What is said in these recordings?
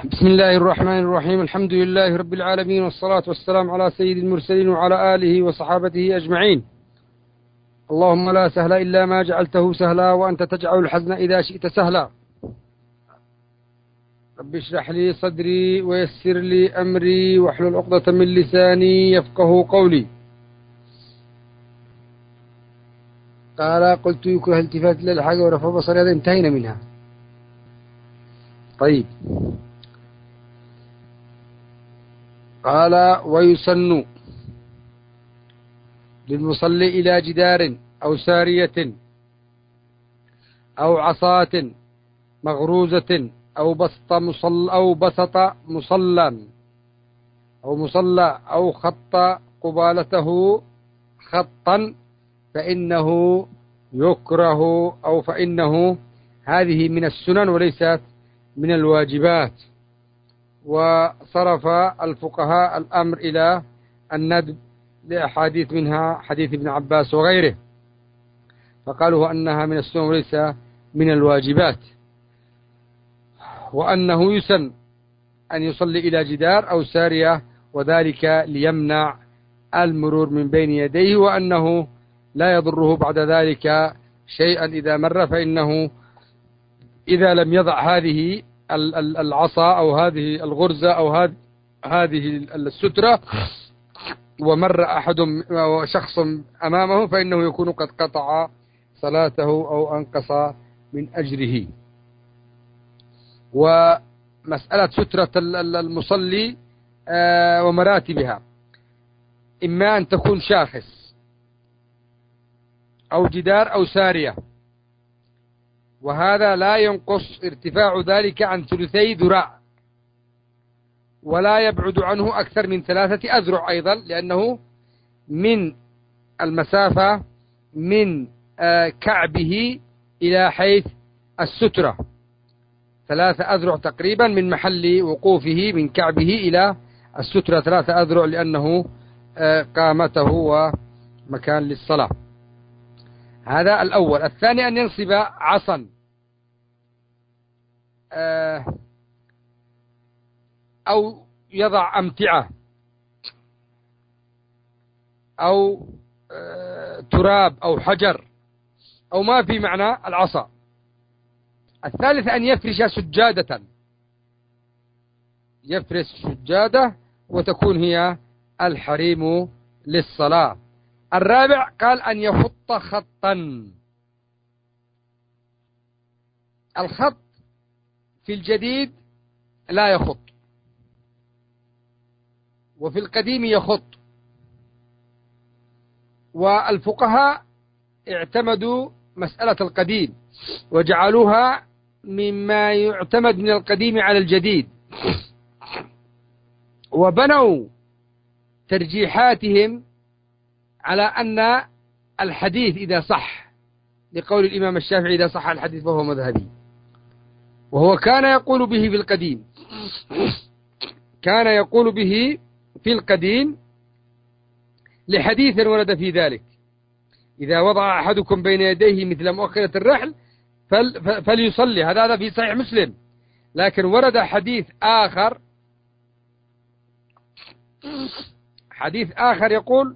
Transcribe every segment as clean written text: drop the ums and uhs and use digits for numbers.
بسم الله الرحمن الرحيم. الحمد لله رب العالمين، والصلاة والسلام على سيد المرسلين وعلى آله وصحابته أجمعين. اللهم لا سهل إلا ما جعلته سهلا، وأنت تجعل الحزن إذا شئت سهلا. رب اشرح لي صدري ويسر لي أمري واحلل عقدة من لساني يفقه قولي. قال قلت يكره التفات للحاجة ورفع بصري، هذا انتهينا منها. طيب، قال ويسن للمصلي إلى جدار أو سارية أو عصاة مغروزة أو بسط مصلى أو خط قبالته خطا فإنه يكره، أو فإنه هذه من السنن وليست من الواجبات. وصرف الفقهاء الأمر إلى الندب لأحاديث، منها حديث ابن عباس وغيره، فقالوا أنها من السنن وليس من الواجبات، وأنه يسن أن يصلي إلى جدار أو سارية، وذلك ليمنع المرور من بين يديه، وأنه لا يضره بعد ذلك شيئا إذا مر، فإنه إذا لم يضع هذه العصا أو هذه الغرزة أو هذه السترة ومر أحد أو شخص أمامه، فإنه يكون قد قطع صلاته أو أنقص من أجره. ومسألة سترة المصلي ومراتبها، إما أن تكون شاخص أو جدار أو سارية، وهذا لا ينقص ارتفاع ذلك عن 3 ذراع، ولا يبعد عنه أكثر من 3 أذرع أيضا، لأنه من المسافة من كعبه إلى حيث السترة 3 أذرع تقريبا، من محل وقوفه من كعبه إلى السترة 3 أذرع، لأنه قامته ومكان للصلاة. هذا الأول. الثاني أن ينصب عصا أو يضع أمتعة أو تراب أو حجر أو ما في معنى العصا. الثالث أن يفرش سجادة، يفرش سجادة وتكون هي الحريم للصلاة. الرابع قال أن يخط خطا. الخط في الجديد لا يخط، وفي القديم يخط. والفقهاء اعتمدوا مسألة القديم وجعلوها مما يعتمد من القديم على الجديد، وبنوا ترجيحاتهم على أن الحديث إذا صح، لقول الإمام الشافعي إذا صح الحديث فهو مذهبي، وهو كان يقول به في القديم، كان يقول به في القديم لحديث ورد في ذلك: إذا وضع أحدكم بين يديه مثل مؤخرة الرحل فليصلي. هذا في صحيح مسلم. لكن ورد حديث آخر يقول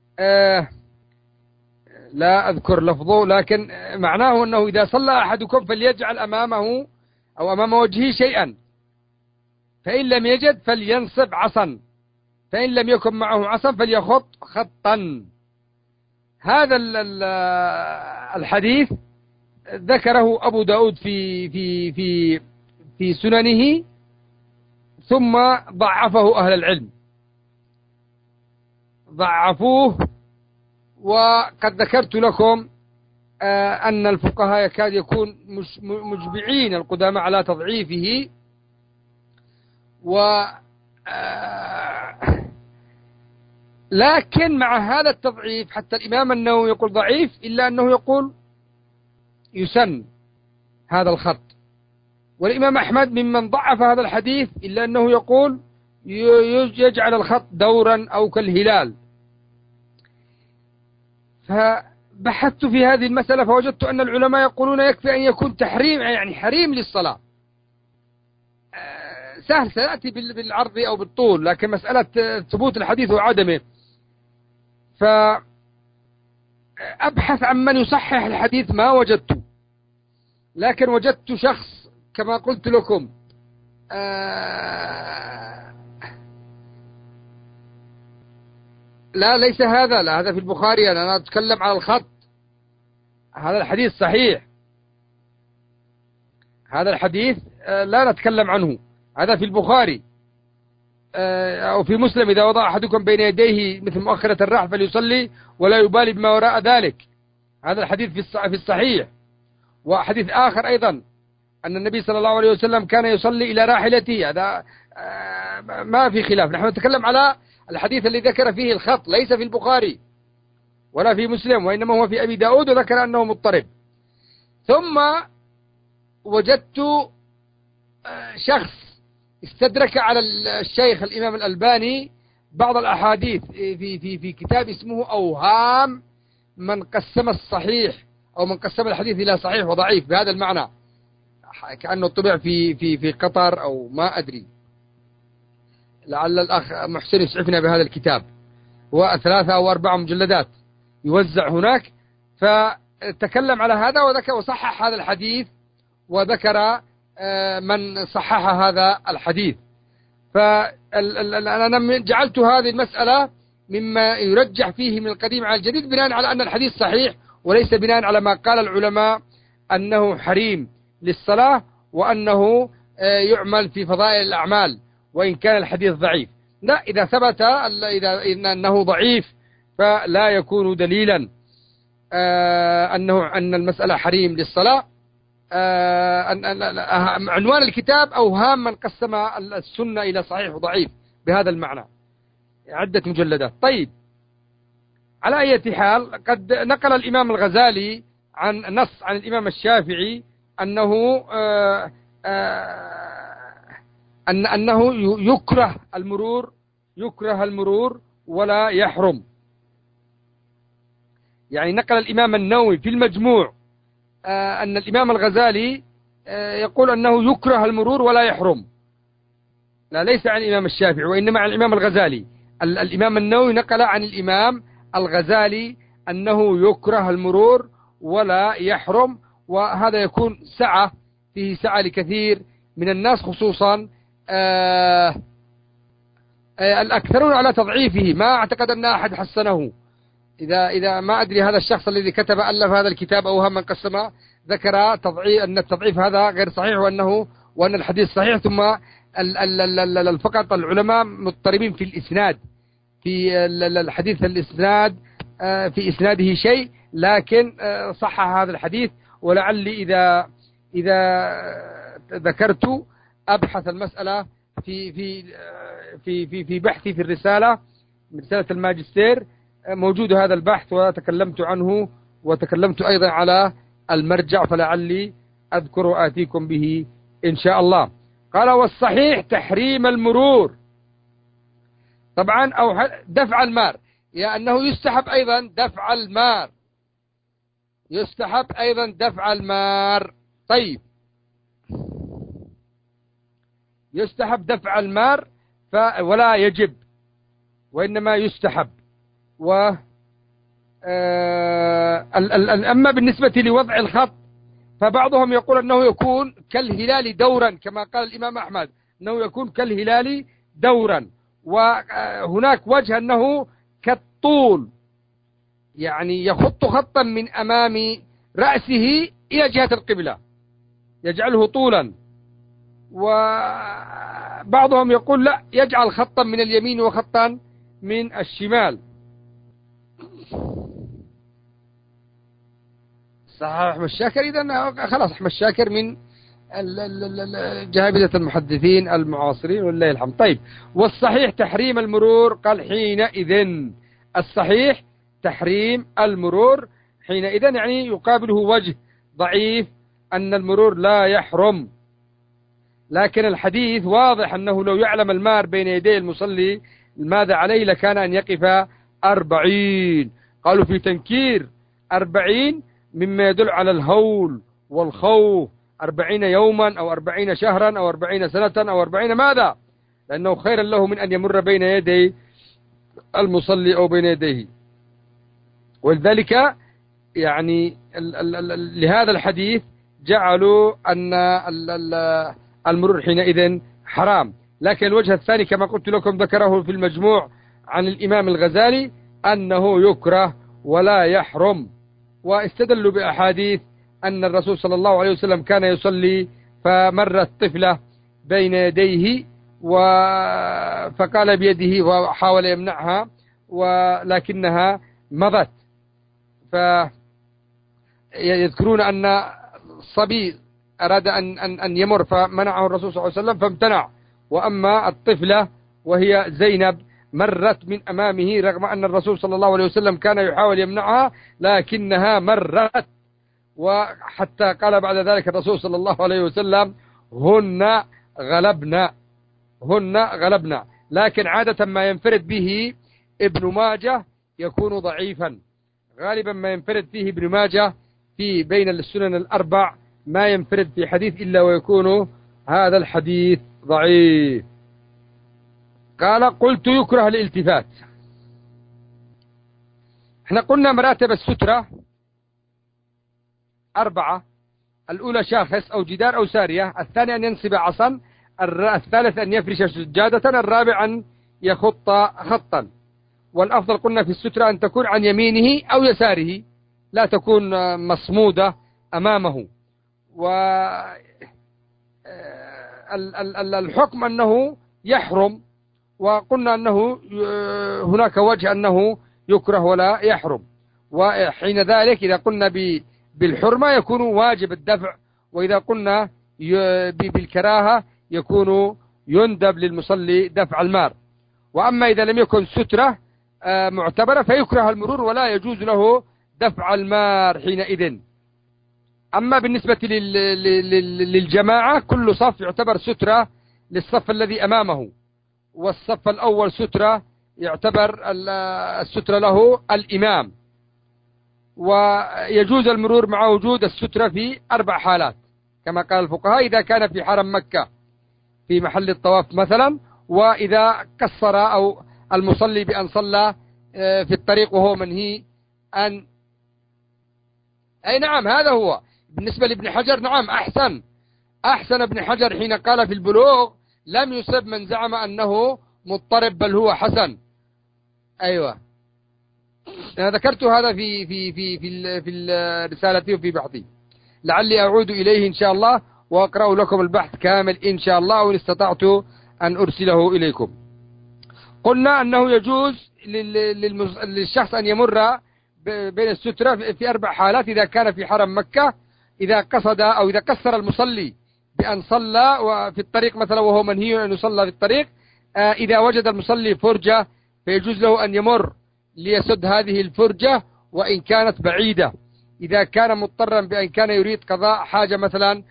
لا أذكر لفظه، لكن معناه أنه إذا صلى أحدكم فليجعل أمامه أو أمام وجهه شيئا، فإن لم يجد فلينصب عصا، فإن لم يكن معه عصا فليخط خطا. هذا الحديث ذكره أبو داود في سننه، ثم ضعفه أهل العلم، ضعفوه. وقد ذكرت لكم أن الفقهاء يكاد يكون مجبعين القدامى على تضعيفه، لكن مع هذا التضعيف حتى الإمام النووي يقول ضعيف، إلا أنه يقول يسن هذا الخط. والإمام أحمد ممن ضعف هذا الحديث، إلا أنه يقول يجعل الخط دورا أو كالهلال. فبحثت في هذه المسألة فوجدت أن العلماء يقولون يكفي أن يكون تحريم، يعني حريم للصلاة، سهل سيأتي بالعرض أو بالطول، لكن مسألة ثبوت الحديث وعدمه، فأبحث عن من يصحح الحديث ما وجدته، لكن وجدت شخص كما قلت لكم لا ليس هذا، لا هذا في البخاري، أنا أتكلم على الخط. هذا الحديث صحيح، هذا الحديث لا نتكلم عنه، هذا في البخاري أو في مسلم: إذا وضع أحدكم بين يديه مثل مؤخرة الرحل فليصلي ولا يبالي بما وراء ذلك. هذا الحديث في الصحيح. وحديث آخر أيضا أن النبي صلى الله عليه وسلم كان يصلي إلى راحلته، هذا ما في خلاف. نحن نتكلم على الحديث الذي ذكر فيه الخط، ليس في البخاري ولا في مسلم، وإنما هو في أبي داود، وذكر أنه مضطرب. ثم وجدت شخص استدرك على الشيخ الإمام الألباني بعض الأحاديث في كتاب اسمه أوهام من قسم الصحيح، أو من قسم الحديث إلى صحيح وضعيف بهذا المعنى، كأنه طبع في قطر أو ما أدري، لعل الأخ محسن يسعفنا بهذا الكتاب. هو 3 أو 4 مجلدات يوزع هناك. فتكلم على هذا وذكر وصحح هذا الحديث، وذكر من صحح هذا الحديث. فأنا جعلت هذه المسألة مما يرجح فيه من القديم على الجديد، بناء على أن الحديث صحيح، وليس بناء على ما قال العلماء أنه حريم للصلاة وأنه يعمل في فضائل الأعمال وإن كان الحديث ضعيف. لا، إذا ثبت أنه ضعيف فلا يكون دليلا أن المسألة حريم للصلاة. عنوان الكتاب أوهام من قسم السنة إلى صحيح وضعيف بهذا المعنى، عدة مجلدات. طيب، على أي حال، قد نقل الإمام الغزالي عن نص عن الإمام الشافعي أنه يكره المرور ولا يحرم. يعني نقل الإمام النووي في المجموع أن الإمام الغزالي يقول أنه يكره المرور ولا يحرم. لا، ليس عن الإمام الشافعي، وإنما عن الإمام الغزالي. الإمام النووي نقل عن الإمام الغزالي أنه يكره المرور ولا يحرم، وهذا يكون فيه سعة لكثير من الناس، خصوصا الأكثرون على تضعيفه. ما أعتقد أن أحد حسنه. إذا ما أدري، هذا الشخص الذي ألف هذا الكتاب أوهام من قسم ذكر أن التضعيف هذا غير صحيح، وأن الحديث صحيح. ثم فقط العلماء مضطربين في الإسناد، في الحديث الإسناد، في إسناده شيء، لكن صحح هذا الحديث. ولعلي إذا ذكرت أبحث المسألة في بحثي في الرسالة، رسالة الماجستير، موجود هذا البحث وتكلمت عنه، وتكلمت أيضا على المرجع، فلعلي أذكر وآتيكم به إن شاء الله. قال: والصحيح تحريم المرور، طبعا، أو دفع المار، أنه يستحب أيضا دفع المار، يستحب أيضا دفع المار. طيب، يستحب دفع المار ولا يجب، وإنما يستحب. أما بالنسبة لوضع الخط، فبعضهم يقول أنه يكون كالهلال دورا، كما قال الإمام أحمد أنه يكون كالهلال دورا. وهناك وجه أنه كالطول، يعني يخط خطا من أمام رأسه إلى جهة القبلة، يجعله طولا. وبعضهم يقول لا، يجعل خطا من اليمين وخطا من الشمال. صحيح أحمد شاكر. إذن خلاص، أحمد شاكر من جهابذة المحدثين المعاصرين ولله الحمد. طيب، والصحيح تحريم المرور، قال حينئذ. الصحيح تحريم المرور حينئذ، يعني يقابله وجه ضعيف أن المرور لا يحرم. لكن الحديث واضح أنه لو يعلم المار بين يدي المصلي ماذا عليه لكان أن يقف 40. قالوا في تنكير 40 مما يدل على الهول والخوف 40 يوما أو 40 شهرا أو 40 سنة أو 40 ماذا؟ لأنه خير له من أن يمر بين يدي المصلي أو بين يديه. ولذلك يعني لهذا الحديث جعلوا أن المرور حينئذ حرام. لكن الوجه الثاني كما قلت لكم ذكره في المجموع عن الإمام الغزالي أنه يكره ولا يحرم، واستدلوا بأحاديث أن الرسول صلى الله عليه وسلم كان يصلي فمرت طفلة بين يديه فقال بيده وحاول يمنعها ولكنها مضت. فيذكرون أن الصبي أراد أن يمر فمنعه الرسول صلى الله عليه وسلم فامتنع، وأما الطفلة وهي زينب مرت من أمامه رغم أن الرسول صلى الله عليه وسلم كان يحاول يمنعها لكنها مرت. وحتى قال بعد ذلك الرسول صلى الله عليه وسلم هن غلبنا. لكن عادة ما ينفرد به ابن ماجه يكون ضعيفا، غالبا ما ينفرد فيه ابن ماجه في بين السنن الأربع ما ينفرد في حديث إلا ويكون هذا الحديث ضعيف. قال قلت يكره الالتفات. احنا قلنا مراتب السترة 4: الأولى شاخص أو جدار أو سارية، الثاني أن ينصب عصا، الثالث أن يفرش سجادة، الرابع أن يخط خطا. والأفضل قلنا في السترة أن تكون عن يمينه أو يساره، لا تكون مصمودة أمامه. والحكم أنه يحرم، وقلنا أنه هناك وجه أنه يكره ولا يحرم. وحين ذلك إذا قلنا بالحرمة يكون واجب الدفع، وإذا قلنا بالكراهة يكون يندب للمصلي دفع المار. وأما إذا لم يكن سترة معتبرة فيكره المرور ولا يجوز له دفع المار حينئذ. أما بالنسبة للجماعة كل صف يعتبر سترة للصف الذي أمامه، والصف الأول سترة يعتبر السترة له الإمام. ويجوز المرور مع وجود السترة في 4 حالات كما قال الفقهاء: إذا كان في حرم مكة في محل الطواف مثلا، وإذا قصر أو المصلي بأن صلى في الطريق وهو منهي أن أي نعم هذا هو. بالنسبة لابن حجر نعم أحسن ابن حجر حين قال في البلوغ لم يصب من زعم أنه مضطرب بل هو حسن. أيوة أنا ذكرت هذا في رسالتي وفي بحثي، لعلي أعود إليه إن شاء الله وأقرأ لكم البحث كامل إن شاء الله وإن استطعت أن أرسله إليكم. قلنا أنه يجوز للشخص أن يمر بين السترة في 4 حالات: إذا كان في حرم مكة، إذا قصد أو إذا قصر المصلي بأن صلى وفي الطريق مثلا وهو منهي أن يصلى في الطريق، إذا وجد المصلي فرجة فيجوز له أن يمر ليسد هذه الفرجة وإن كانت بعيدة. إذا كان مضطرا بأن كان يريد قضاء حاجة مثلا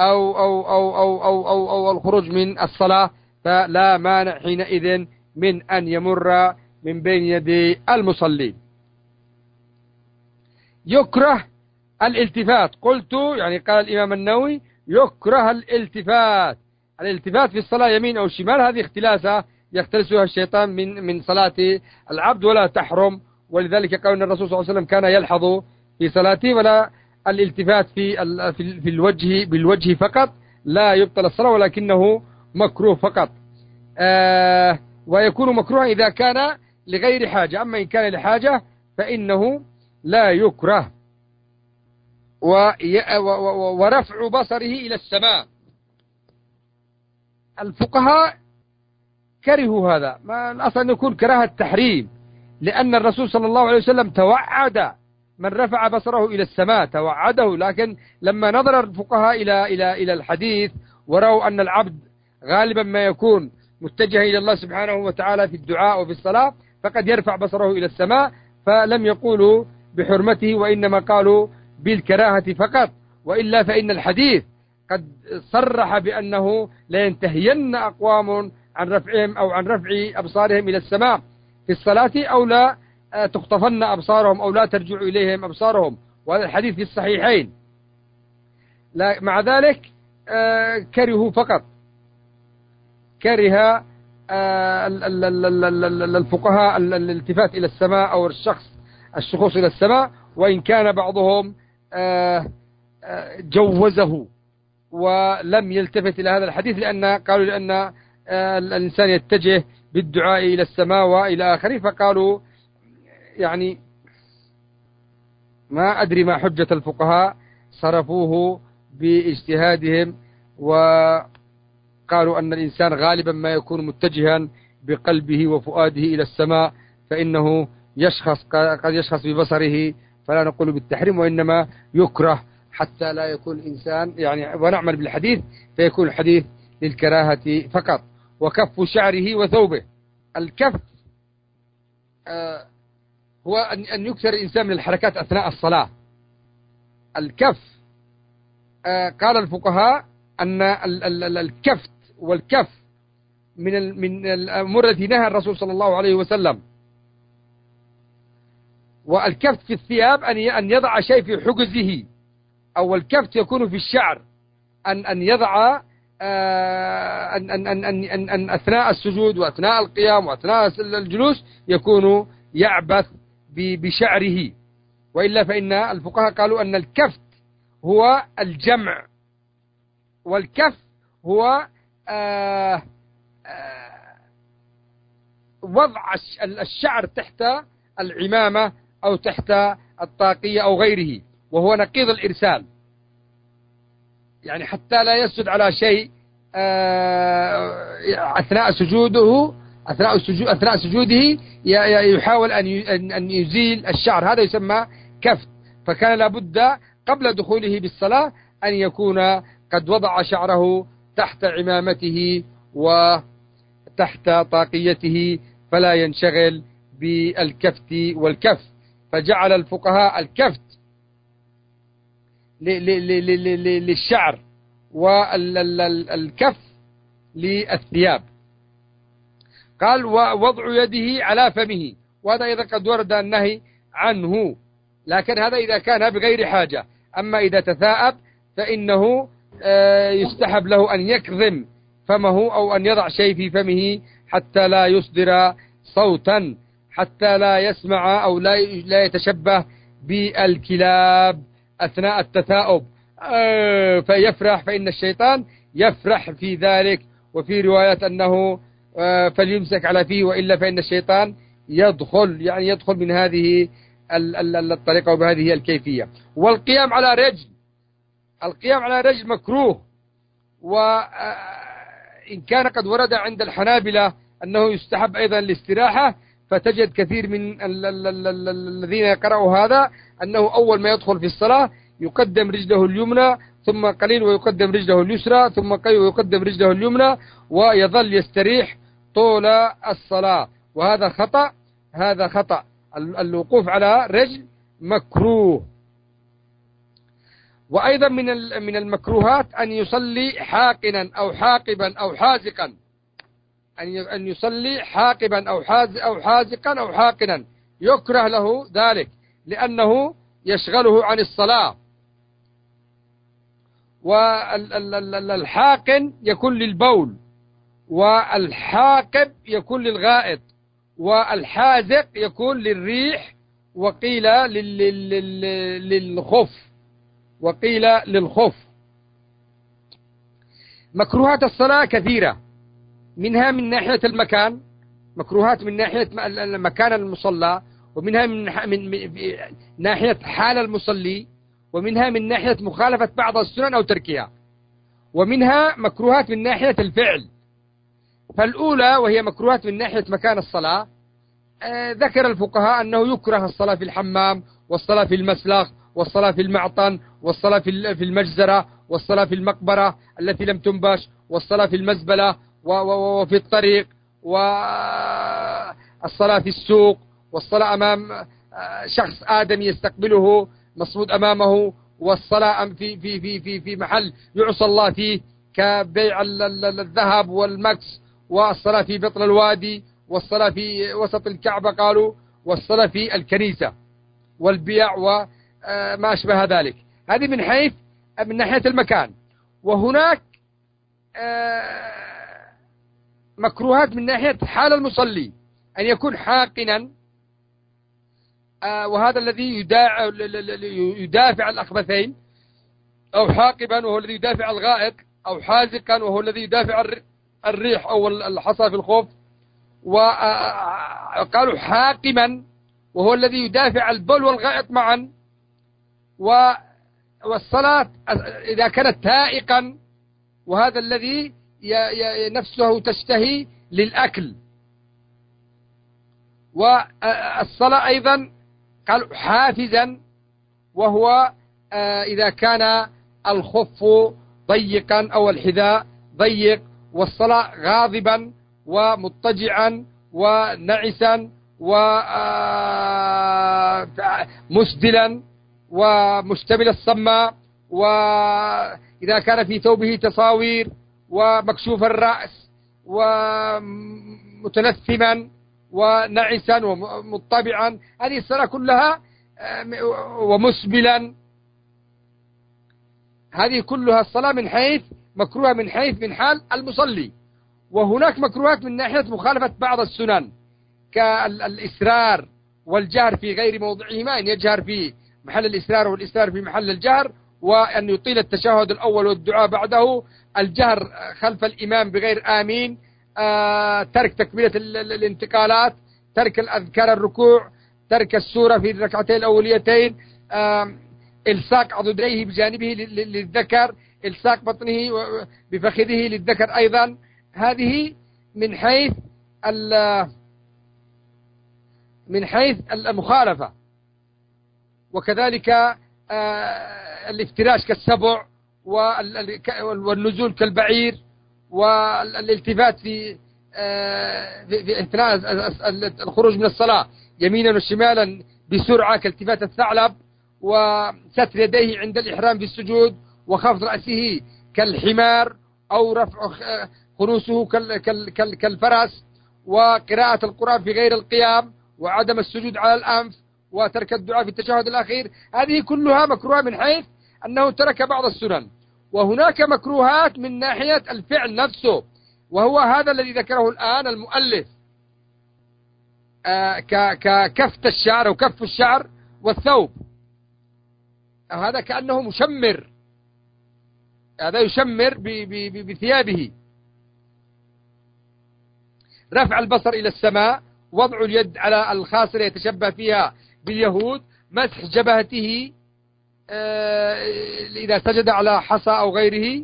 أو الخروج من الصلاة فلا مانع حينئذ من أن يمر من بين يدي المصلي. يكره الالتفات. قلت يعني قال الإمام النووي يكره الالتفات في الصلاة يمين أو شمال، هذه اختلاسة يختلسها الشيطان من صلاة العبد ولا تحرم. ولذلك قال أن الرسول صلى الله عليه وسلم كان يلحظ في صلاته، ولا الالتفات في الوجه بالوجه فقط لا يبطل الصلاة ولكنه مكروه فقط. ويكون مكروها إذا كان لغير حاجة، أما إن كان لحاجة فإنه لا يكره. ورفع بصره إلى السماء، الفقهاء كرهوا هذا، ما الأصل أن يكون كراهة التحريم، لأن الرسول صلى الله عليه وسلم توعد من رفع بصره إلى السماء، توعده. لكن لما نظر الفقهاء إلى الحديث ورأوا أن العبد غالبا ما يكون متجها إلى الله سبحانه وتعالى في الدعاء وفي الصلاة فقد يرفع بصره إلى السماء، فلم يقولوا بحرمته وإنما قالوا بالكراهة فقط. وإلا فإن الحديث قد صرح بأنه لا ينتهين أقوام عن رفعهم أو عن رفع أبصارهم إلى السماء في الصلاة، أو لا تخطفن أبصارهم أو لا ترجع إليهم أبصارهم، وهذا الحديث في الصحيحين. لا مع ذلك كرهوا فقط، كره الفقهاء الالتفات إلى السماء أو الشخوص إلى السماء، وإن كان بعضهم جوزه ولم يلتفت إلى هذا الحديث، قالوا لأن الإنسان يتجه بالدعاء إلى السماء وإلى آخره، فقالوا يعني ما أدري ما حجة الفقهاء، صرفوه باجتهادهم وقالوا أن الإنسان غالبا ما يكون متجها بقلبه وفؤاده إلى السماء، فإنه قد يشخص ببصره، فلا نقول بالتحريم، وإنما يكره حتى لا يكون الإنسان يعني، ونعمل بالحديث فيكون الحديث للكراهة فقط. وكف شعره وثوبه. الكف هو أن يكثر الإنسان من الحركات أثناء الصلاة. الكف قال الفقهاء أن الكفت والكف من الأمور التي نهى الرسول صلى الله عليه وسلم. والكفت في الثياب أن يضع شيء في حجزه، أو الكفت يكون في الشعر، أن يضع أن أثناء السجود وأثناء القيام وأثناء الجلوس يكون يعبث بشعره. وإلا فإن الفقهاء قالوا أن الكفت هو الجمع، والكف هو وضع الشعر تحت العمامة أو تحت الطاقية أو غيره، وهو نقيض الإرسال، يعني حتى لا يسجد على شيء أثناء سجوده يحاول أن يزيل الشعر، هذا يسمى كفت. فكان لابد قبل دخوله بالصلاة أن يكون قد وضع شعره تحت عمامته وتحت طاقيته، فلا ينشغل بالكفت والكف. فجعل الفقهاء الكفت للشعر والكف للثياب. قال ووضع يده على فمه، وهذا إذا قد ورد النهي عنه، لكن هذا إذا كان بغير حاجة. أما إذا تثاءب فإنه يستحب له أن يكظم فمه أو أن يضع شيء في فمه حتى لا يصدر صوتا، حتى لا يسمع أو لا يتشبه بالكلاب أثناء التثاؤب فيفرح، فإن الشيطان يفرح في ذلك. وفي رواية أنه فليمسك على فيه، وإلا فإن الشيطان يدخل من هذه الطريقة وبهذه الكيفية. والقيام على رجل، القيام على رجل مكروه، وإن كان قد ورد عند الحنابلة أنه يستحب أيضا الاستراحة، فتجد كثير من الذين يقرأوا هذا أنه أول ما يدخل في الصلاة يقدم رجله اليمنى ثم قليل ويقدم رجله اليسرى ثم قليل ويقدم رجله اليمنى، ويظل يستريح طول الصلاة، وهذا خطأ. هذا خطأ. الوقوف على رجل مكروه. وأيضا من المكروهات أن يصلي حاقنا أو حاقبا أو حازقا، أن يصلي حاقبا أو حازقا أو حاقنا، يكره له ذلك لأنه يشغله عن الصلاة. والحاقن يكون للبول، والحاقب يكون للغائط، والحازق يكون للريح، وقيل للخف. مكروهات الصلاة كثيرة، منها من ناحية المكان، مكروهات من ناحية مكان المصلى، ومنها من ناحية حال المصلي، ومنها من ناحية مخالفة بعض السنن أو تركها، ومنها مكروهات من ناحية الفعل. فالأولى وهي مكروهات من ناحية مكان الصلاة، ذكر الفقهاء أنه يكره الصلاة في الحمام، والصلاة في المسلخ، والصلاة في المعطن، والصلاة في المجزرة، والصلاة في المقبرة التي لم تنبش، والصلاة في المزبلة وفي الطريق، والصلاة في السوق، والصلاة أمام شخص آدمي يستقبله مصمود أمامه، والصلاة في محل يعصى الله فيه كبيع الذهب والمكس، والصلاة في بطن الوادي، والصلاة في وسط الكعبة قالوا، والصلاة في الكنيسة والبيع وما أشبه ذلك. هذه من حيث من ناحية المكان. وهناك مكروهات من ناحية حال المصلي، أن يكون حاقنا، وهذا الذي يدافع الأخبثين، أو حاقبا وهو الذي يدافع الغائط، أو حازقا وهو الذي يدافع الريح أو الحصى في الخوف، وقالوا حاقما وهو الذي يدافع البول والغائط معا. والصلاة إذا كانت تائقا، وهذا الذي نفسه تشتهي للأكل. والصلاة أيضا قالوا حافزا، وهو إذا كان الخف ضيقا أو الحذاء ضيق، والصلاة غاضبا ومضطجعا ونعسا ومسدلا ومشتمل الصماء، وإذا كان في ثوبه تصاوير ومكشوف الرأس ومتنثما ونعسا ومطبعا، هذه الصلاة كلها ومسبلا، هذه كلها الصلاة من حيث مكروهة من حال المصلي. وهناك مكروهات من ناحية مخالفة بعض السنن، كالإسرار والجهر في غير موضعهما، أن يجهر في محل الإسرار والإسرار في محل الجهر، وأن يطيل التشهد الأول والدعاء بعده، الجهر خلف الإمام بغير آمين، ترك تكبيرة الانتقالات، ترك الأذكار الركوع، ترك السورة في الركعتين الأوليتين، إلصاق عضديه بجانبه للذكر، إلصاق بطنه بفخذه للذكر أيضا. هذه من حيث المخالفة. وكذلك الافتراش كالسبع، والنزول كالبعير، والالتفات في أثناء الخروج من الصلاة يمينا وشمالا بسرعة كالتفات الثعلب، وستر يديه عند الإحرام في السجود، وخفض رأسه كالحمار، أو رفع خنوسه كالفرس، وقراءة القرآن في غير القيام، وعدم السجود على الأنف، وترك الدعاء في التشهد الأخير. هذه كلها مكروهة من حيث أنه ترك بعض السنن. وهناك مكروهات من ناحية الفعل نفسه، وهو هذا الذي ذكره الآن المؤلف، ككفت الشعر أو كف الشعر والثوب، هذا كأنه مشمر، هذا يشمر بثيابه. رفع البصر إلى السماء، وضع اليد على الخاصرة يتشبه فيها باليهود، مسح جبهته إذا سجد على حصى أو غيره،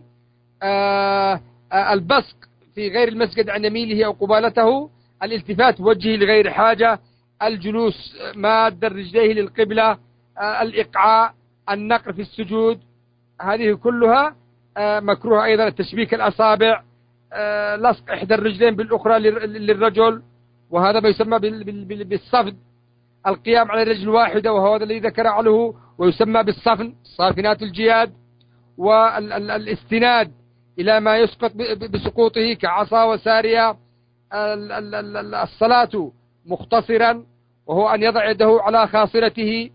البصق في غير المسجد عن يمينه أو قبالته، الالتفات وجهه لغير حاجة، الجلوس ماد رجليه للقبلة، الإقعاء، النقر في السجود، هذه كلها مكروه. أيضا التشبيك الأصابع، لصق إحدى الرجلين بالأخرى للرجل، وهذا ما يسمى بالصفن، القيام على رجل واحدة وهو هذا الذي ذكر عنه ويسمى بالصفن، صافنات الجياد، والاستناد إلى ما يسقط بسقوطه كعصا وسارية، الصلاة مختصرا وهو أن يضع يده على خاصرته،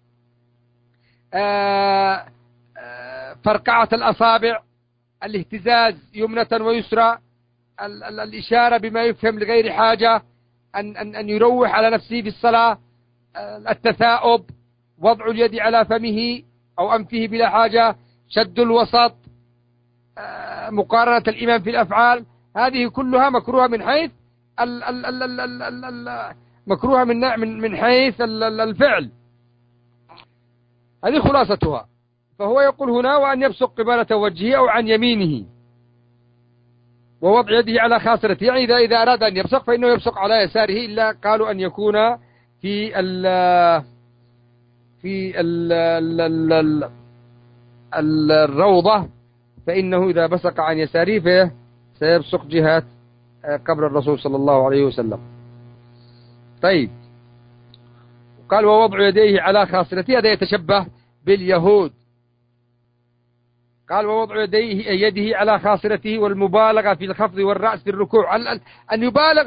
فرقعة الأصابع، الاهتزاز يمنة ويسرى، الإشارة بما يفهم لغير حاجة، أن يروح على نفسه في الصلاة، التثاؤب، وضع اليد على فمه أو أنفه بلا حاجة، شد الوسط، مقارنة الإمام في الأفعال، هذه كلها مكروهة من حيث مكروهة من حيث الفعل. هذه خلاصتها. فهو يقول هنا: وأن يبصق قبالة وجهه أو عن يمينه، ووضع يده على خاصرته، يعني إذا أراد أن يبصق فإنه يبصق على يساره، إلا قالوا أن يكون في الروضة، فإنه إذا بصق عن يساره سيبصق جهة قبر الرسول صلى الله عليه وسلم. طيب، قال: ووضع يديه على خاصرته، هذا يتشبه باليهود. قال: ووضع يده على خاصرته، والمبالغة في الخفض والرأس في الركوع، أن يبالغ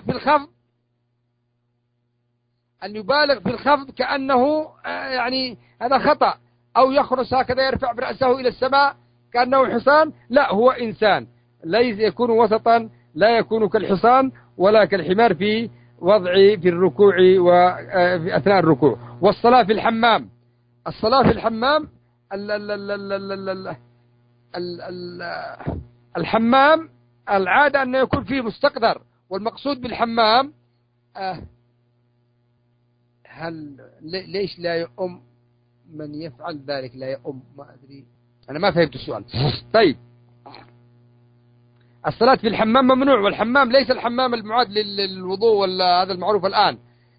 في الخفض كأنه يعني هذا خطأ، أو يخرس هكذا يرفع برأسه إلى السماء كأنه حصان، لا، هو إنسان، ليس يكون وسطا، لا يكون كالحصان ولا كالحمار في في الركوع وفي أثناء الركوع. والصلاة في الحمام، الصلاة في الحمام، الحمام العادة أنه يكون فيه مستقذر، والمقصود بالحمام هل ليش لا يؤم من يفعل ذلك؟ لا يؤم، ما أدري، أنا ما فهمت السؤال. طيب، الصلاة في الحمام ممنوع، والحمام ليس الحمام المعاد للوضوء ولا هذا المعروف الآن،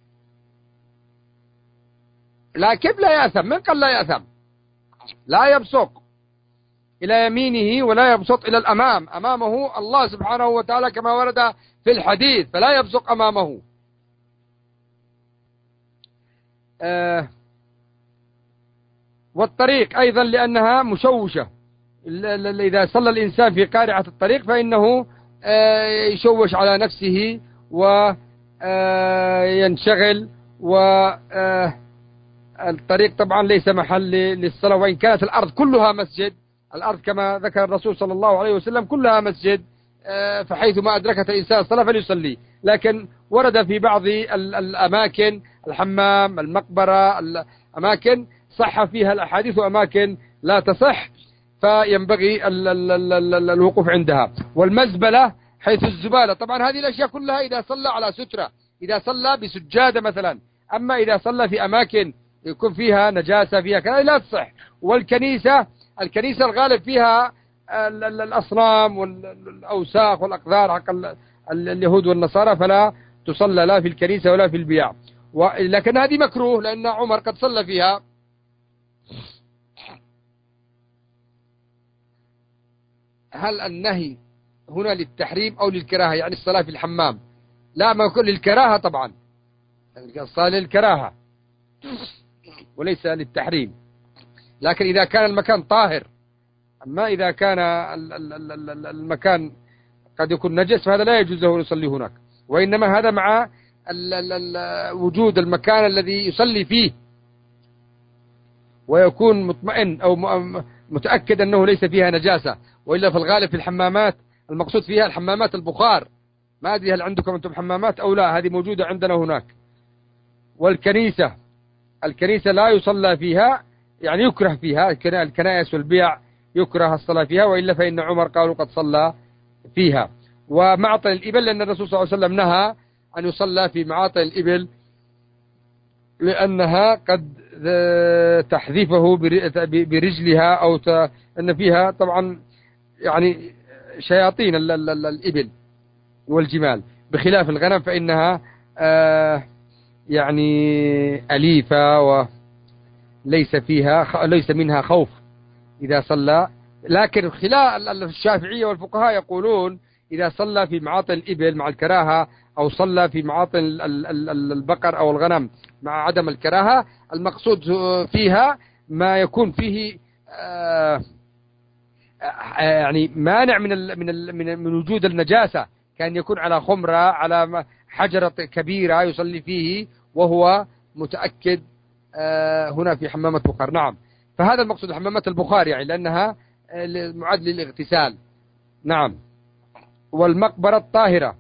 لكن لا يأثم. من قال لا يأثم؟ لا يبصق إلى يمينه ولا يبسط إلى الأمام، أمامه الله سبحانه وتعالى كما ورد في الحديث، فلا يبصق أمامه. والطريق أيضا لأنها مشوشة، إذا صلى الإنسان في قارعة الطريق فإنه يشوش على نفسه وينشغل، والطريق طبعا ليس محل للصلاة، وإن كانت الأرض كلها مسجد، الأرض كما ذكر الرسول صلى الله عليه وسلم كلها مسجد، فحيث ما أدركت الإنسان الصلاة فليصلي. لكن ورد في بعض الأماكن، الحمام، المقبرة، الأماكن صح فيها الأحاديث وأماكن لا تصح، فينبغي الوقوف عندها. والمزبلة حيث الزبالة، طبعا هذه الأشياء كلها إذا صلى على سترة، إذا صلى بسجادة مثلا، أما إذا صلى في أماكن يكون فيها نجاسة فيها كذا لا تصح. والكنيسة، الكنيسة الغالب فيها الأصنام والأوساخ والأقذار حق اليهود والنصارى، فلا تصلى لا في الكنيسة ولا في البيع. لكن هذه مكروه لأن عمر قد صلى فيها. هل النهي هنا للتحريم أو للكراهة؟ يعني الصلاة في الحمام، لا، ما يكون للكراهة طبعا، الصلاة للكراهة وليس للتحريم. لكن إذا كان المكان طاهر، أما إذا كان المكان قد يكون نجس فهذا لا يجوز له يصلي هناك، وإنما هذا مع وجود المكان الذي يصلي فيه ويكون مطمئن أو متأكد أنه ليس فيها نجاسة. وإلا في الغالب في الحمامات المقصود فيها الحمامات البخار، ما أدري هل عندكم أنتم حمامات أو لا، هذه موجودة عندنا هناك. والكنيسة، الكنيسة لا يصلى فيها، يعني يكره فيها، الكنائس والبيع يكره الصلاة فيها، وإلا فإن عمر قالوا قد صلى فيها. ومعطل الإبل، لأن الرسول صلى الله عليه وسلم نهى أن يصلى في معاطل الإبل، لأنها قد تحذفه برجلها، أو أن فيها طبعا يعني شياطين الإبل والجمال، بخلاف الغنم فإنها يعني أليفة ليس منها خوف إذا صلى. لكن خلاف الشافعية والفقهاء يقولون إذا صلى في معاطن الإبل مع الكراهة، أو صلى في معاطن البقر أو الغنم مع عدم الكراهة، المقصود فيها ما يكون فيه يعني مانع من وجود النجاسة، كان يكون على خمرة، على حجرة كبيرة يصلي فيه وهو متأكد هنا في حمامة بخار. نعم، فهذا المقصود حمامات البخار، يعني لأنها معد للاغتسال. نعم. والمقبرة الطاهرة،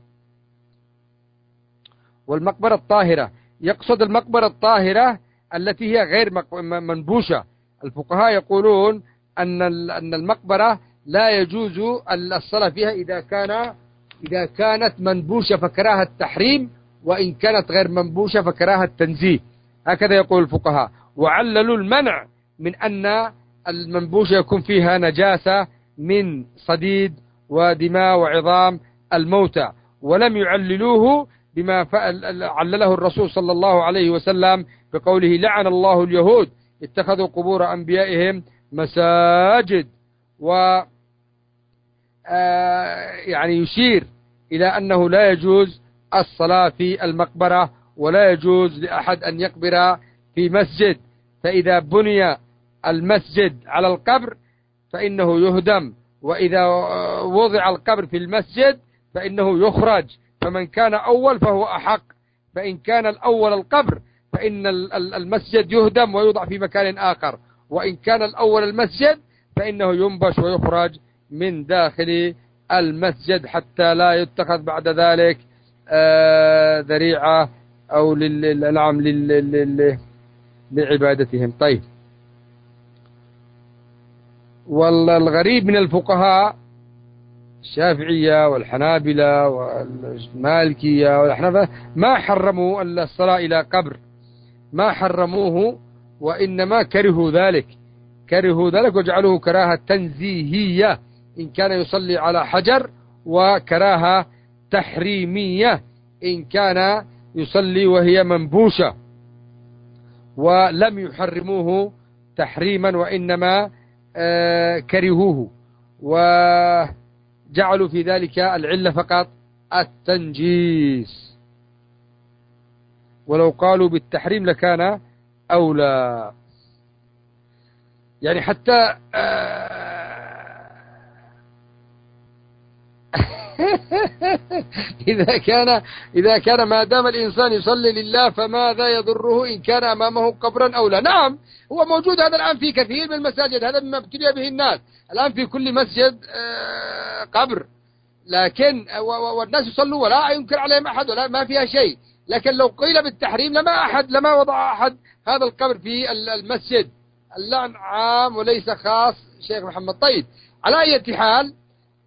والمقبرة الطاهرة يقصد المقبرة الطاهرة التي هي غير منبوشة. الفقهاء يقولون أن المقبرة لا يجوز الصلاة فيها إذا كانت منبوشة فكراهة التحريم، وإن كانت غير منبوشة فكراهة التنزيه، هكذا يقول الفقهاء. وعللوا المنع من أن المنبوشة يكون فيها نجاسة من صديد ودماء وعظام الموتى، ولم يعللوه بما علله الرسول صلى الله عليه وسلم بقوله لعن الله اليهود اتخذوا قبور أنبيائهم مساجد، يعني يشير إلى أنه لا يجوز الصلاة في المقبرة، ولا يجوز لأحد أن يقبر في مسجد. فإذا بني المسجد على القبر فإنه يهدم، وإذا وضع القبر في المسجد فإنه يخرج، فمن كان أول فهو أحق. فإن كان الأول القبر فإن المسجد يهدم ويوضع في مكان آخر، وإن كان الأول المسجد فإنه ينبش ويخرج من داخل المسجد حتى لا يتخذ بعد ذلك ذريعة أو لعبادتهم. طيب، والغريب من الفقهاء الشافعية والحنابلة والمالكية والأحناف ما حرموا الصلاة إلى قبر، ما حرموه، وإنما كرهوا ذلك وجعلوه كراهة تنزيهية إن كان يصلي على حجر، وكراهة تحريمية إن كان يصلي وهي منبوشة، ولم يحرموه تحريما وإنما كرهوه، وجعلوا في ذلك العلة فقط التنجيس، ولو قالوا بالتحريم لكان أولى. يعني حتى إذا كان ما دام الإنسان يصلي لله فماذا يضره إن كان أمامه قبرا أو لا؟ نعم، هو موجود هذا الآن في كثير من المساجد، هذا مما ابتلي به الناس الآن في كل مسجد قبر، لكن والناس يصلوا ولا ينكر عليهم أحد ولا ما فيها شيء. لكن لو قيل بالتحريم لما وضع أحد هذا القبر في المسجد. اللعن عام وليس خاص شيخ محمد. طيب، على أي حال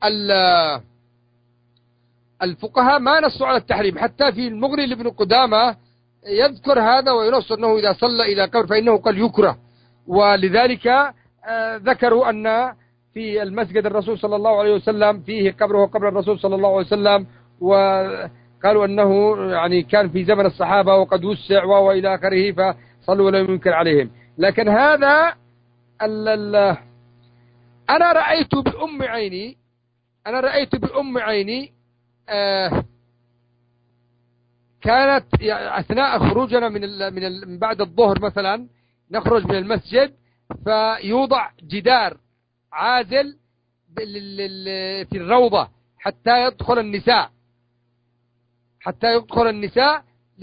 الفقهاء ما نصوا على التحريم، حتى في المغني لابن قدامة يذكر هذا وينص أنه إذا صلى إلى قبر فإنه قد يكره، ولذلك ذكروا أن في المسجد الرسول صلى الله عليه وسلم فيه قبره وقبر الرسول صلى الله عليه وسلم، وقالوا أنه يعني كان في زمن الصحابة وقد وسع وإلى آخره فصلوا ولم ينكر عليهم. لكن هذا أنا رأيت بأم عيني كانت أثناء خروجنا من بعد الظهر مثلا نخرج من المسجد، فيوضع جدار عازل في الروضة حتى يدخل النساء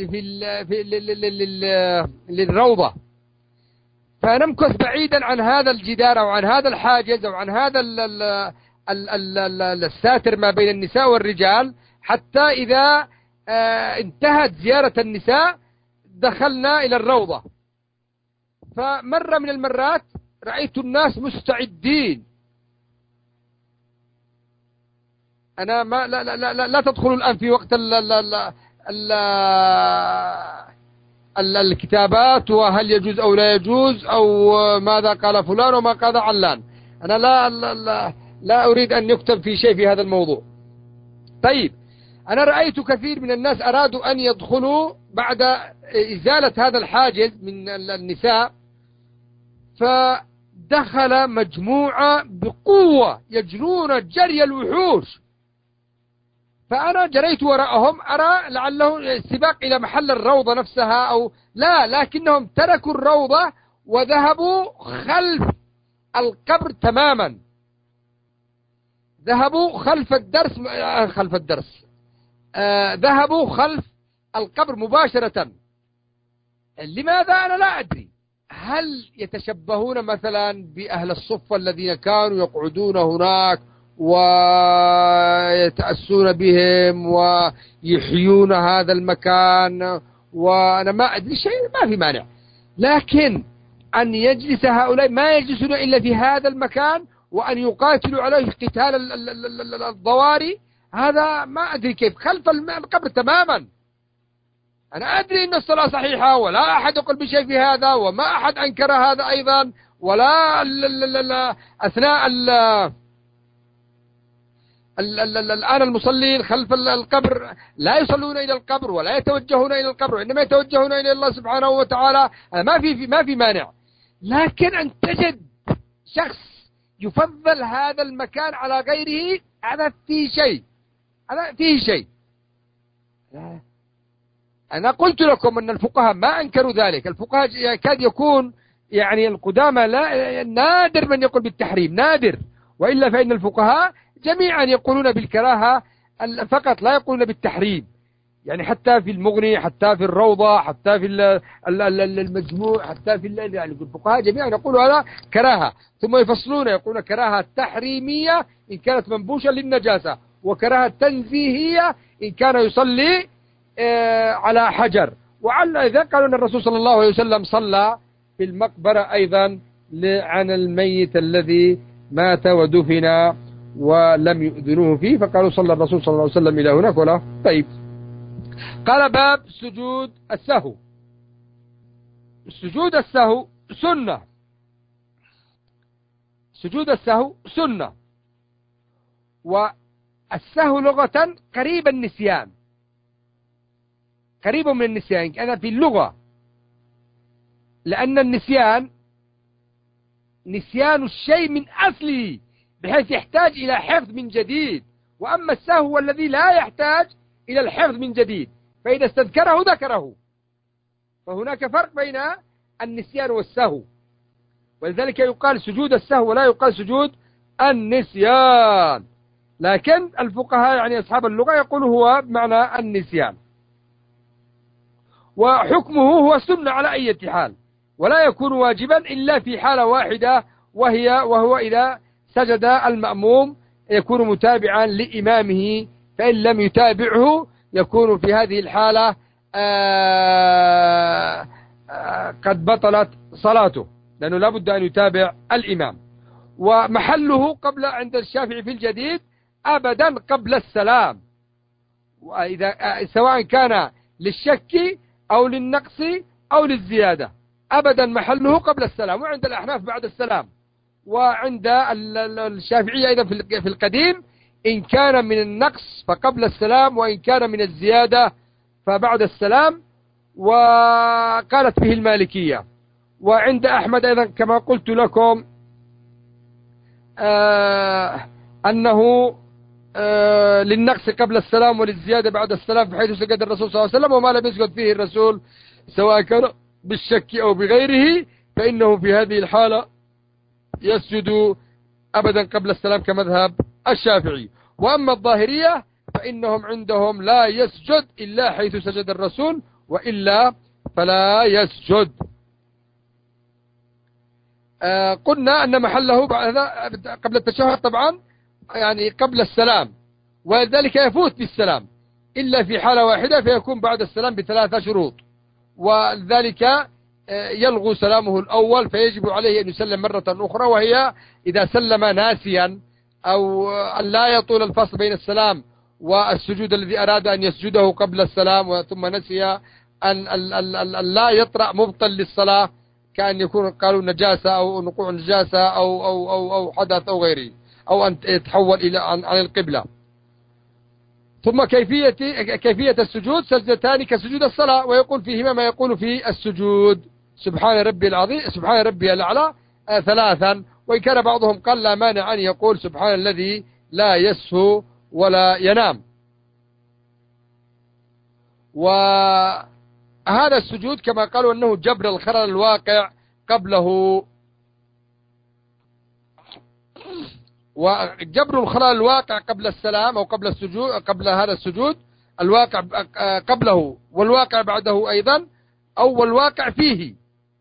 للروضة، فنمكث بعيدا عن هذا الجدار أو عن هذا الحاجز أو عن هذا الساتر ما بين النساء والرجال، حتى إذا انتهت زيارة النساء دخلنا إلى الروضة. فمرة من المرات رأيت الناس مستعدين، أنا ما لا تدخلوا الآن في وقت الكتابات وهل يجوز أو لا يجوز أو ماذا قال فلان وما قال علان، أنا لا أريد أن يكتب في شيء في هذا الموضوع. طيب، أنا رأيت كثير من الناس أرادوا أن يدخلوا بعد إزالة هذا الحاجز من النساء، فدخل مجموعة بقوة يجرون جري الوحوش، فأنا جريت وراءهم أرى لعله السباق إلى محل الروضة نفسها أو لا، لكنهم تركوا الروضة وذهبوا خلف القبر تماما، ذهبوا خلف القبر مباشرة. لماذا؟ أنا لا أدري. هل يتشبهون مثلا بأهل الصفة الذين كانوا يقعدون هناك ويتأسون بهم ويحيون هذا المكان؟ وأنا ما أدري شيء، ما في مانع، لكن أن يجلس هؤلاء ما يجلسون إلا في هذا المكان وأن يقاتلوا عليه قتال الضواري، هذا ما أدري كيف خلف القبر تماما. أنا أدري أن الصلاة صحيحة ولا أحد يقول بشيء في هذا، وما أحد أنكر هذا أيضا، ولا أثناء الآن المصلين خلف القبر لا يصلون إلى القبر ولا يتوجهون إلى القبر، إنما يتوجهون إلى الله سبحانه وتعالى، ما في مانع. لكن أن تجد شخص يفضل هذا المكان على غيره، هذا فيه شيء. أنا قلت لكم أن الفقهاء ما أنكروا ذلك، الفقهاء يكاد يكون يعني القدامى نادر من يقول بالتحريم، نادر، وإلا فإن الفقهاء جميعا يقولون بالكراهة فقط، لا يقولون بالتحريم. يعني حتى في المغني، حتى في الروضة، حتى في المجموع، حتى في يعني الفقهاء جميعا يقولوا هذا كراهة، ثم يفصلون يقولون كراهة تحريمية إن كانت منبوشة للنجاسة، وكراهة تنزيهية إن كان يصلي على حجر. وعلى إذا قالوا أن الرسول صلى الله عليه وسلم صلى في المقبرة أيضا عن الميت الذي مات ودفن ولم يؤذنوه فيه، فقالوا صلى الرسول صلى الله عليه وسلم إلى هناك ولا. طيب، قال باب سجود السهو. سجود السهو سنة. سجود السهو سنة. والسهو لغة قريب النسيان، قريب من النسيان أنا في اللغة، لأن النسيان نسيان الشيء من أصله بحيث يحتاج إلى حفظ من جديد، وأما السهو الذي لا يحتاج إلى الحفظ من جديد، فإذا استذكره ذكره. فهناك فرق بين النسيان والسهو، ولذلك يقال سجود السهو ولا يقال سجود النسيان. لكن الفقهاء يعني أصحاب اللغة يقولوا هو بمعنى النسيان، وحكمه هو سنة على أي حال، ولا يكون واجبا إلا في حالة واحدة، وهو إذا سجد المأموم يكون متابعا لإمامه، فإن لم يتابعه يكون في هذه الحالة قد بطلت صلاته، لأنه لا بد أن يتابع الإمام. ومحله قبل عند الشافعي في الجديد أبدا قبل السلام، وإذا سواء كان للشك أو للنقص أو للزيادة، أبدا محله قبل السلام. وعند الأحناف بعد السلام، وعند الشافعية أيضا في القديم إن كان من النقص فقبل السلام، وإن كان من الزيادة فبعد السلام، وقالت به المالكية. وعند أحمد أيضا كما قلت لكم أنه للنقص قبل السلام وللزيادة بعد السلام، بحيث سجد الرسول صلى الله عليه وسلم وما لم يسجد فيه الرسول سواء كان بالشك أو بغيره، فإنه في هذه الحالة يسجد أبدا قبل السلام كمذهب الشافعي. وأما الظاهرية فإنهم عندهم لا يسجد إلا حيث سجد الرسول، وإلا فلا يسجد. قلنا أن محله قبل التشهد طبعا يعني قبل السلام، ولذلك يفوت بالسلام إلا في حالة واحدة، فيكون بعد السلام ب3 شروط، وذلك يلغو سلامه الأول، فيجب عليه أن يسلم مرة أخرى، وهي إذا سلم ناسيا، أو أن لا يطول الفصل بين السلام والسجود الذي أراد أن يسجده قبل السلام ثم نسي أن لا يطرأ مبطل للصلاة، كأن يكون قالوا نجاسة أو نقوع نجاسة أو حدث أو غيره، أو أن يتحول إلى عن القبلة. ثم كيفية السجود سجدتان كسجود الصلاة، ويقول فيهما ما يقول في السجود: سبحان ربي العظيم، سبحان ربي الأعلى 3، وإن كان بعضهم قال لا مانع أن يقول سبحان الذي لا يسهو ولا ينام. وهذا السجود كما قالوا أنه جبر الخلل الواقع قبله، وجبر الخلل الواقع قبل السلام أو قبل السجود، قبل هذا السجود الواقع قبله والواقع بعده أيضا، أو الواقع فيه.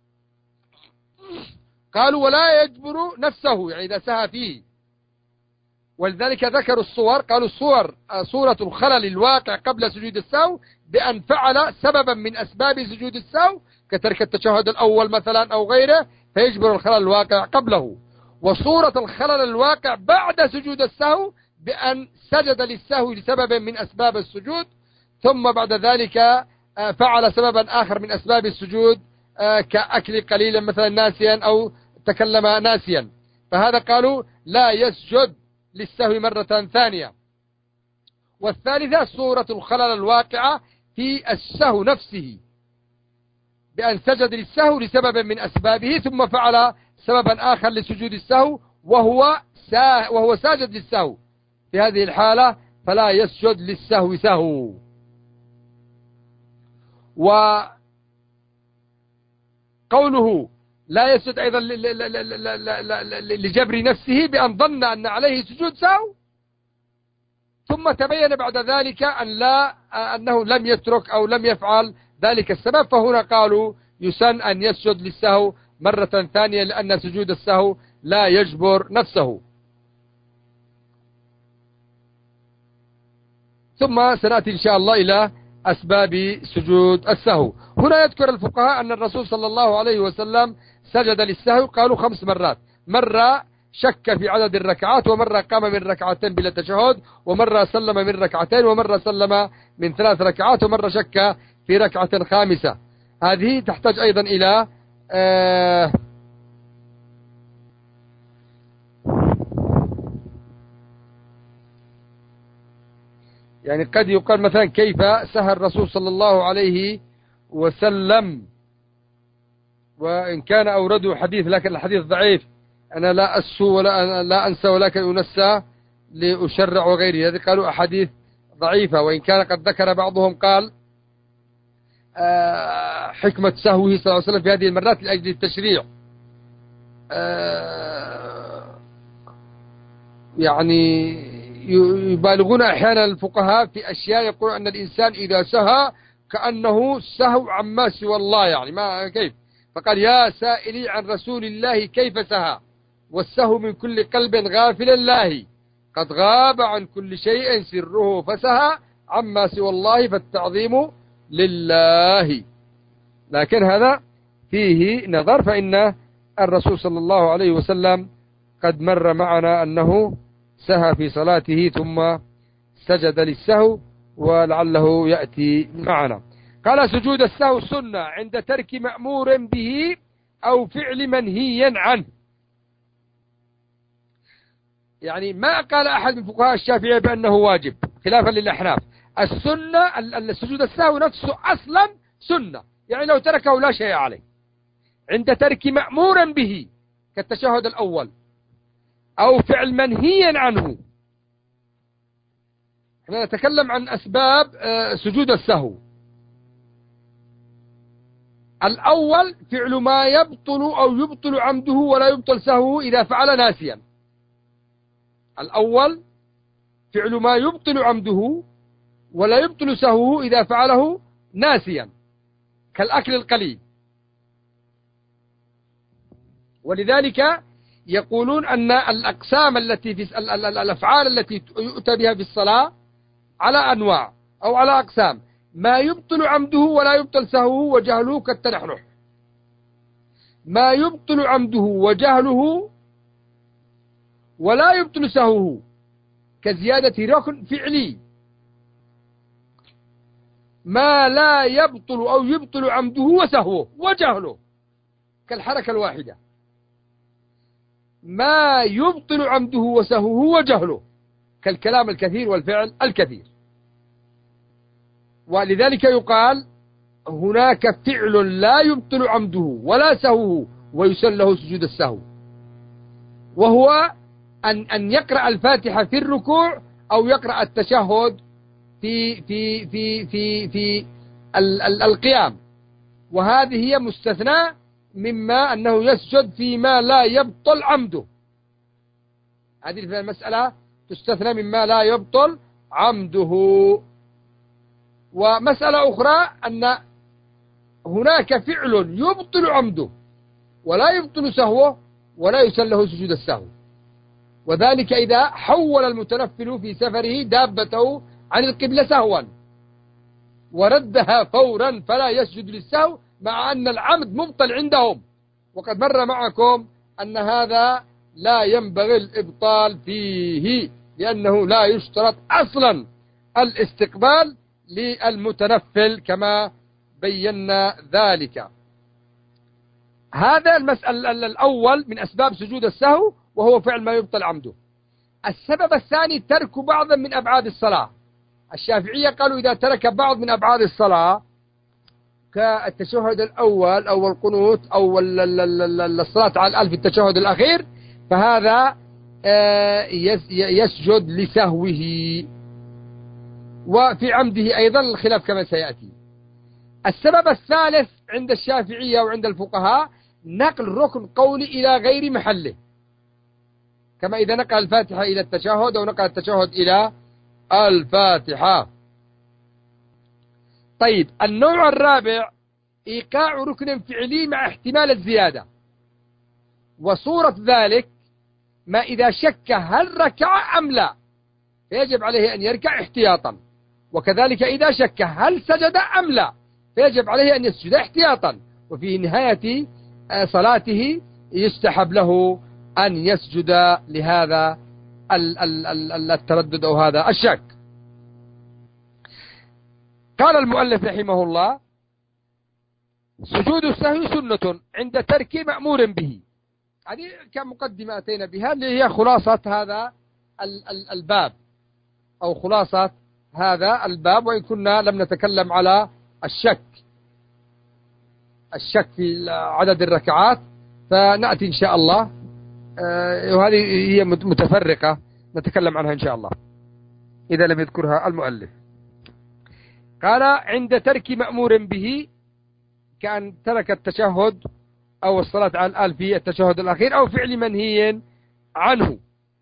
قالوا ولا يجبر نفسه، يعني إذا سهى فيه، ولذلك ذكروا الصور، قالوا صورة الخلل الواقع قبل سجود السهو بأن فعل سببا من أسباب سجود السهو كترك التشهد الأول مثلا أو غيره، فيجبر الخلل الواقع قبله. وصورة الخلل الواقع بعد سجود السهو بأن سجد للسهو لسبب من أسباب السجود، ثم بعد ذلك فعل سببا آخر من أسباب السجود كأكل قليلا مثلا ناسيا أو تكلم ناسيا، فهذا قالوا لا يسجد للسهو مرة ثانية. والثالثة صورة الخلل الواقعة في السهو نفسه بأن سجد للسهو لسبب من أسبابه ثم فعل سببا آخر لسجود السهو وهو ساجد للسهو، في هذه الحالة فلا يسجد للسهو سهو. وقوله لا يسجد أيضا لجبر نفسه بأن ظن أن عليه سجود سهو، ثم تبين بعد ذلك أنه لم يترك أو لم يفعل ذلك السبب، فهنا قالوا يسن أن يسجد للسهو مرة ثانية، لأن سجود السهو لا يجبر نفسه. ثم سنأتي إن شاء الله إلى أسباب سجود السهو. هنا يذكر الفقهاء أن الرسول صلى الله عليه وسلم سجد للسهو قالوا 5 مرات، مرة شك في عدد الركعات، ومرة قام من ركعتين بلا تشهد، ومرة سلم من ركعتين، ومرة سلم من 3 ركعات، ومرة شك في ركعة خامسة. هذه تحتاج أيضا إلى يعني قد يقال مثلا كيف سهى الرسول صلى الله عليه وسلم، وإن كان أورده حديث لكن الحديث ضعيف، أنا لا أسهو ولا لا أنسى ولكن أنسى لأشرع وغيره، هذه قالوا أحاديث ضعيفة، وإن كان قد ذكر بعضهم قال حكمة سهوه صلى الله عليه وسلم في هذه المرات لأجل التشريع، يعني يبالغون أحيانا الفقهاء في أشياء، يقول أن الإنسان إذا سهى كأنه سهو عما سوى الله، يعني ما كيف، فقال يا سائلي عن رسول الله كيف سهى، والسهو من كل قلب غافل الله، قد غاب عن كل شيء سره فسهى عما سوى الله فالتعظيم لله. لكن هذا فيه نظر، فإن الرسول صلى الله عليه وسلم قد مر معنا أنه سهى في صلاته ثم سجد للسهو، ولعله يأتي معنا. قال سجود السهو سنة عند ترك مأمور به أو فعل منهي عنه. يعني ما قال أحد من فقهاء الشافعية بأنه واجب خلافا للأحناف. السنة السجود السهو نفسه أصلا سنة، يعني لو تركه لا شيء عليه، عند ترك مأمور به كالتشهد الأول أو فعل منهي عنه. احنا نتكلم عن أسباب سجود السهو. الأول فعل ما يبطل أو يبطل عمده ولا يبطل سهوه إذا فعل ناسيا. الأول فعل ما يبطل عمده ولا يبطل سهوه إذا فعله ناسيا، كالأكل القليل. ولذلك يقولون أن الأقسام التي في الأفعال التي يؤتى بها في الصلاة على أنواع أو على أقسام: ما يبطل عمده ولا يبطل سهوه وجهله كالتنحنح، ما يبطل عمده وجهله ولا يبطل سهوه كزيادة ركن فعلي، ما لا يبطل أو يبطل عمده وسهوه وجهله كالحركة الواحدة، ما يبطل عمده وسهوه وجهله كالكلام الكثير والفعل الكثير. ولذلك يقال هناك فعل لا يبطل عمده ولا سهوه ويسن له سجود السهو، وهو أن يقرأ الفاتحة في الركوع أو يقرأ التشهد في القيام، وهذه هي مستثنى مما أنه يسجد فيما لا يبطل عمده. هذه المسألة تستثنى مما لا يبطل عمده. ومسألة أخرى أن هناك فعل يبطل عمده ولا يبطل سهوه ولا يسن له سجود السهو، وذلك إذا حول المتنفل في سفره دابته عن القبلة سهوا وردها فورا فلا يسجد للسهو، مع أن العمد مبطل عندهم، وقد مر معكم أن هذا لا ينبغي الإبطال فيه، لأنه لا يشترط أصلا الاستقبال للمتنفل كما بينا ذلك. هذا المسألة الأول من أسباب سجود السهو، وهو فعل ما يبطل عمده. السبب الثاني ترك بعض من أبعاد الصلاة. الشافعية قالوا إذا ترك بعض من أبعاد الصلاة كالتشهد الأول أو القنوت أو الصلاة على الألف في التشهد الأخير، فهذا يسجد لسهوه، وفي عمده أيضا الخلاف كما سيأتي. السبب الثالث عند الشافعية وعند الفقهاء نقل ركن قولي إلى غير محله، كما إذا نقل الفاتحة إلى التشهد أو نقل التشهد إلى الفاتحة. طيب النوع الرابع إيقاع ركن فعلي مع احتمال الزيادة، وصورة ذلك ما إذا شك هل ركع أم لا فيجب عليه أن يركع احتياطا، وكذلك إذا شك هل سجد أم لا فيجب عليه أن يسجد احتياطا، وفي نهاية صلاته يستحب له أن يسجد لهذا التردد أو هذا الشك. قال المؤلف رحمه الله: سجود السهو سنة عند ترك مأمور به. هذه كمقدمة أتينا بها اللي هي خلاصة هذا الباب أو خلاصة هذا الباب، وإن كنا لم نتكلم على الشك في عدد الركعات، فنأتي إن شاء الله، وهذه هي متفرقة نتكلم عنها إن شاء الله إذا لم يذكرها المؤلف. قال: عند ترك مأمور به، كأن ترك التشهد أو الصلاة على الآل في التشهد الأخير، أو فعل منهي عنه.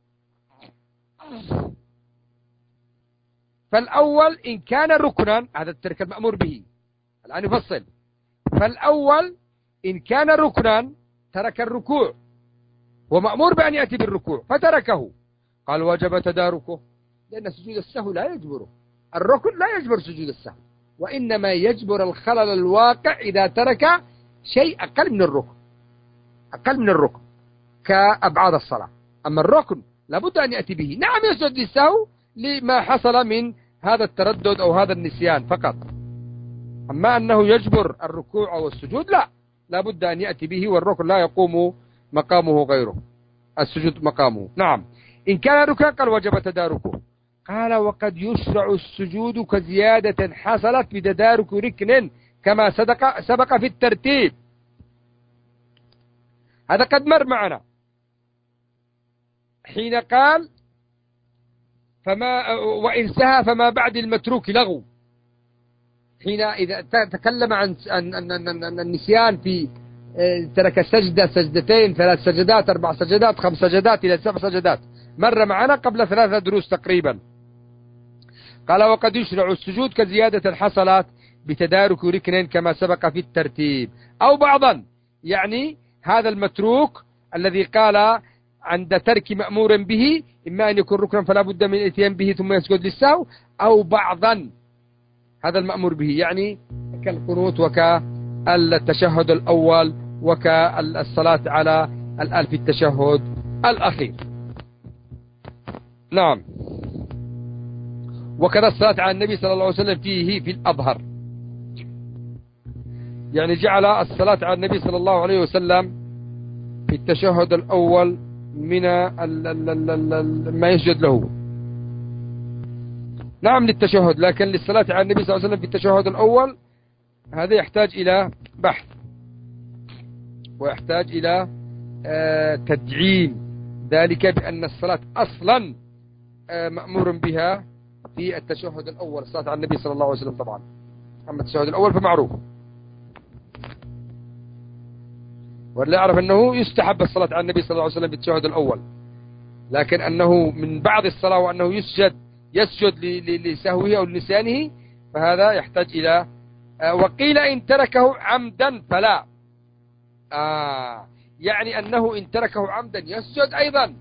فالأول إن كان ركنا، هذا الترك المأمور به، الآن يفصل. فالأول إن كان ركنا ترك الركوع ومأمور بأن يأتي بالركوع فتركه، قال وجب تداركه، لأن سجود السهو لا يجبره، الركن لا يجبر سجود السهو، وإنما يجبر الخلل الواقع إذا ترك شيء أقل من الركن كأبعاد الصلاة. أما الركن لابد أن يأتي به، نعم يسجد للسهو لما حصل من هذا التردد أو هذا النسيان فقط، أما أنه يجبر الركوع أو السجود لا، لابد أن يأتي به، والركن لا يقوم مقامه غيره، السجود مقامه. نعم إن كان ركنا قال وجب تداركه. قال: وقد يشرع السجود كزيادة حصلت بتدارك ركن كما سبق في الترتيب. هذا قد مر معنا حين قال: وإن سهى فما بعد المتروك لغو، حين إذا تكلم عن النسيان في ترك سجدة، سجدتين، 3 سجدات، 4 سجدات، 5 سجدات إلى 7 سجدات، مر معنا قبل 3 دروس تقريبا. قال: وقد يشرع السجود كزيادة حصلت بتدارك ركن كما سبق في الترتيب، أو بعضا، يعني هذا المتروك الذي قال عند ترك مأمور به إما أن يكون ركنا فلا بد من الاتيان به ثم يسجد للسهو، أو بعضا هذا المأمور به، يعني كالقنوت وكالتشهد الأول وكالصلاة على الآل في التشهد الأخير. نعم، وكذا الصلاة على النبي صلى الله عليه وسلم فيه في الأظهر، يعني جعل الصلاة على النبي صلى الله عليه وسلم في التشهد الأول من ما يسجد له. نعم للتشهد، لكن للصلاة على النبي صلى الله عليه وسلم في التشهد الأول هذا يحتاج إلى بحث، ويحتاج إلى تدعيم ذلك بأن الصلاة أصلا مأمور بها في التشهد الأول، الصلاة على النبي صلى الله عليه وسلم طبعا. أما التشهد الأول فمعروف، ولا يعرف أنه يستحب الصلاة على النبي صلى الله عليه وسلم في التشهد الأول، لكن أنه من بعد الصلاة وأنه يسجد لسهوه أو لنسيانه، فهذا يحتاج إلى وقيل إن تركه عمدا فلا، يعني أنه إن تركه عمدا يسجد أيضا،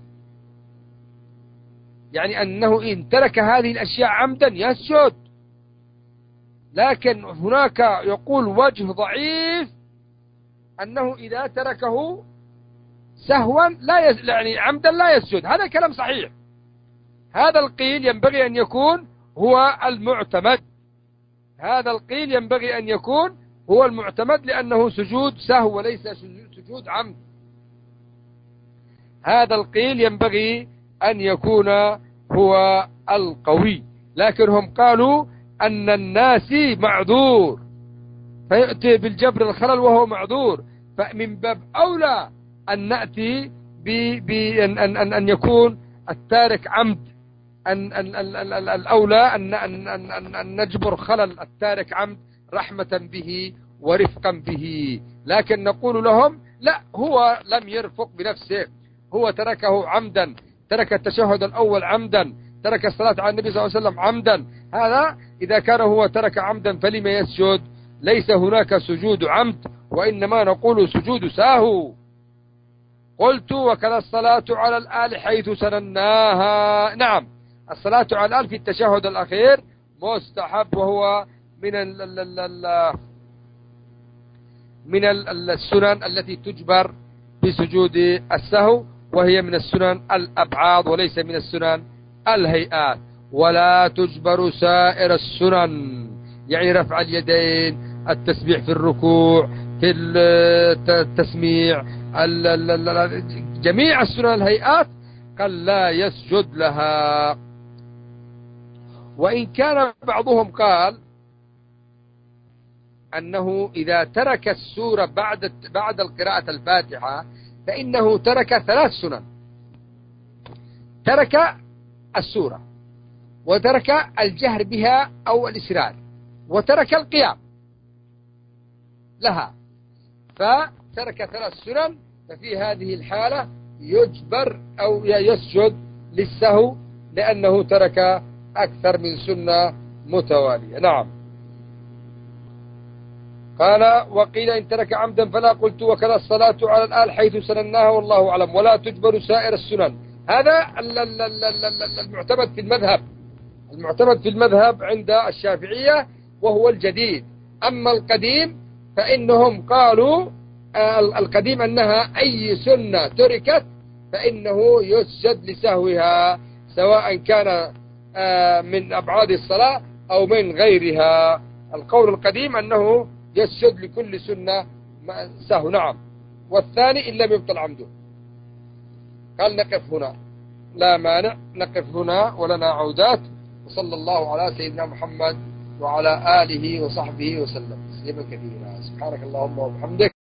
يعني أنه إن ترك هذه الأشياء عمدا يسجد، لكن هناك يقول وجه ضعيف أنه إذا تركه سهوا يعني عمدا لا يسجد. هذا كلام صحيح، هذا القيل ينبغي أن يكون هو المعتمد، هذا القيل ينبغي أن يكون هو المعتمد، لأنه سجود سهو وليس سجود عمد. هذا القيل ينبغي أن يكون هو القوي، لكن هم قالوا أن الناسي معذور فيأتي بالجبر الخلل وهو معذور، فمن باب أولى أن نأتي أن يكون التارك عمد، الأولى أن نجبر خلل التارك عمد رحمة به ورفقا به، لكن نقول لهم لا، هو لم يرفق بنفسه، هو تركه عمدا، ترك التشهد الأول عمدا، ترك الصلاة على النبي صلى الله عليه وسلم عمدا، هذا إذا كان هو ترك عمدا فلما يسجد؟ ليس هناك سجود عمد، وإنما نقول سجود ساهو. قلت وكذا الصلاة على الآل حيث سنناها. نعم، الصلاة على الآل في التشهد الأخير مستحب، وهو من السنن التي تجبر بسجود السهو، وهي من السنن الأبعاد وليس من السنن الهيئات. ولا تجبر سائر السنن، يعني رفع اليدين، التسبيح في الركوع، في التسميع، جميع السنن الهيئات قال لا يسجد لها. وإن كان بعضهم قال أنه إذا ترك السورة بعد القراءة الفاتحة فإنه ترك 3 سنن: ترك السورة، وترك الجهر بها أو الإسرار، وترك القيام لها، فترك 3 سنن. ففي هذه الحالة يجبر أو يسجد للسهو، لأنه ترك أكثر من سنة متوالية. نعم. قال وقيل إن ترك عمدا فلا. قلت وكذا الصلاة على الآل حيث سنناها والله أعلم. ولا تجبر سائر السنن. هذا المعتمد في المذهب، المعتمد في المذهب عند الشافعية، وهو الجديد. أما القديم فإنهم قالوا القديم أنها أي سنة تركت فإنه يسجد لسهوها، سواء كان من أبعاد الصلاة أو من غيرها. القول القديم أنه يسجد لكل سنة سهو. نعم. والثاني إن لم يبطل عمده. قال نقف هنا، لا مانع، نقف هنا ولنا عودات. وصلى الله على سيدنا محمد وعلى آله وصحبه وسلم تسليما كثيرا. سبحانك اللهم وبحمدك.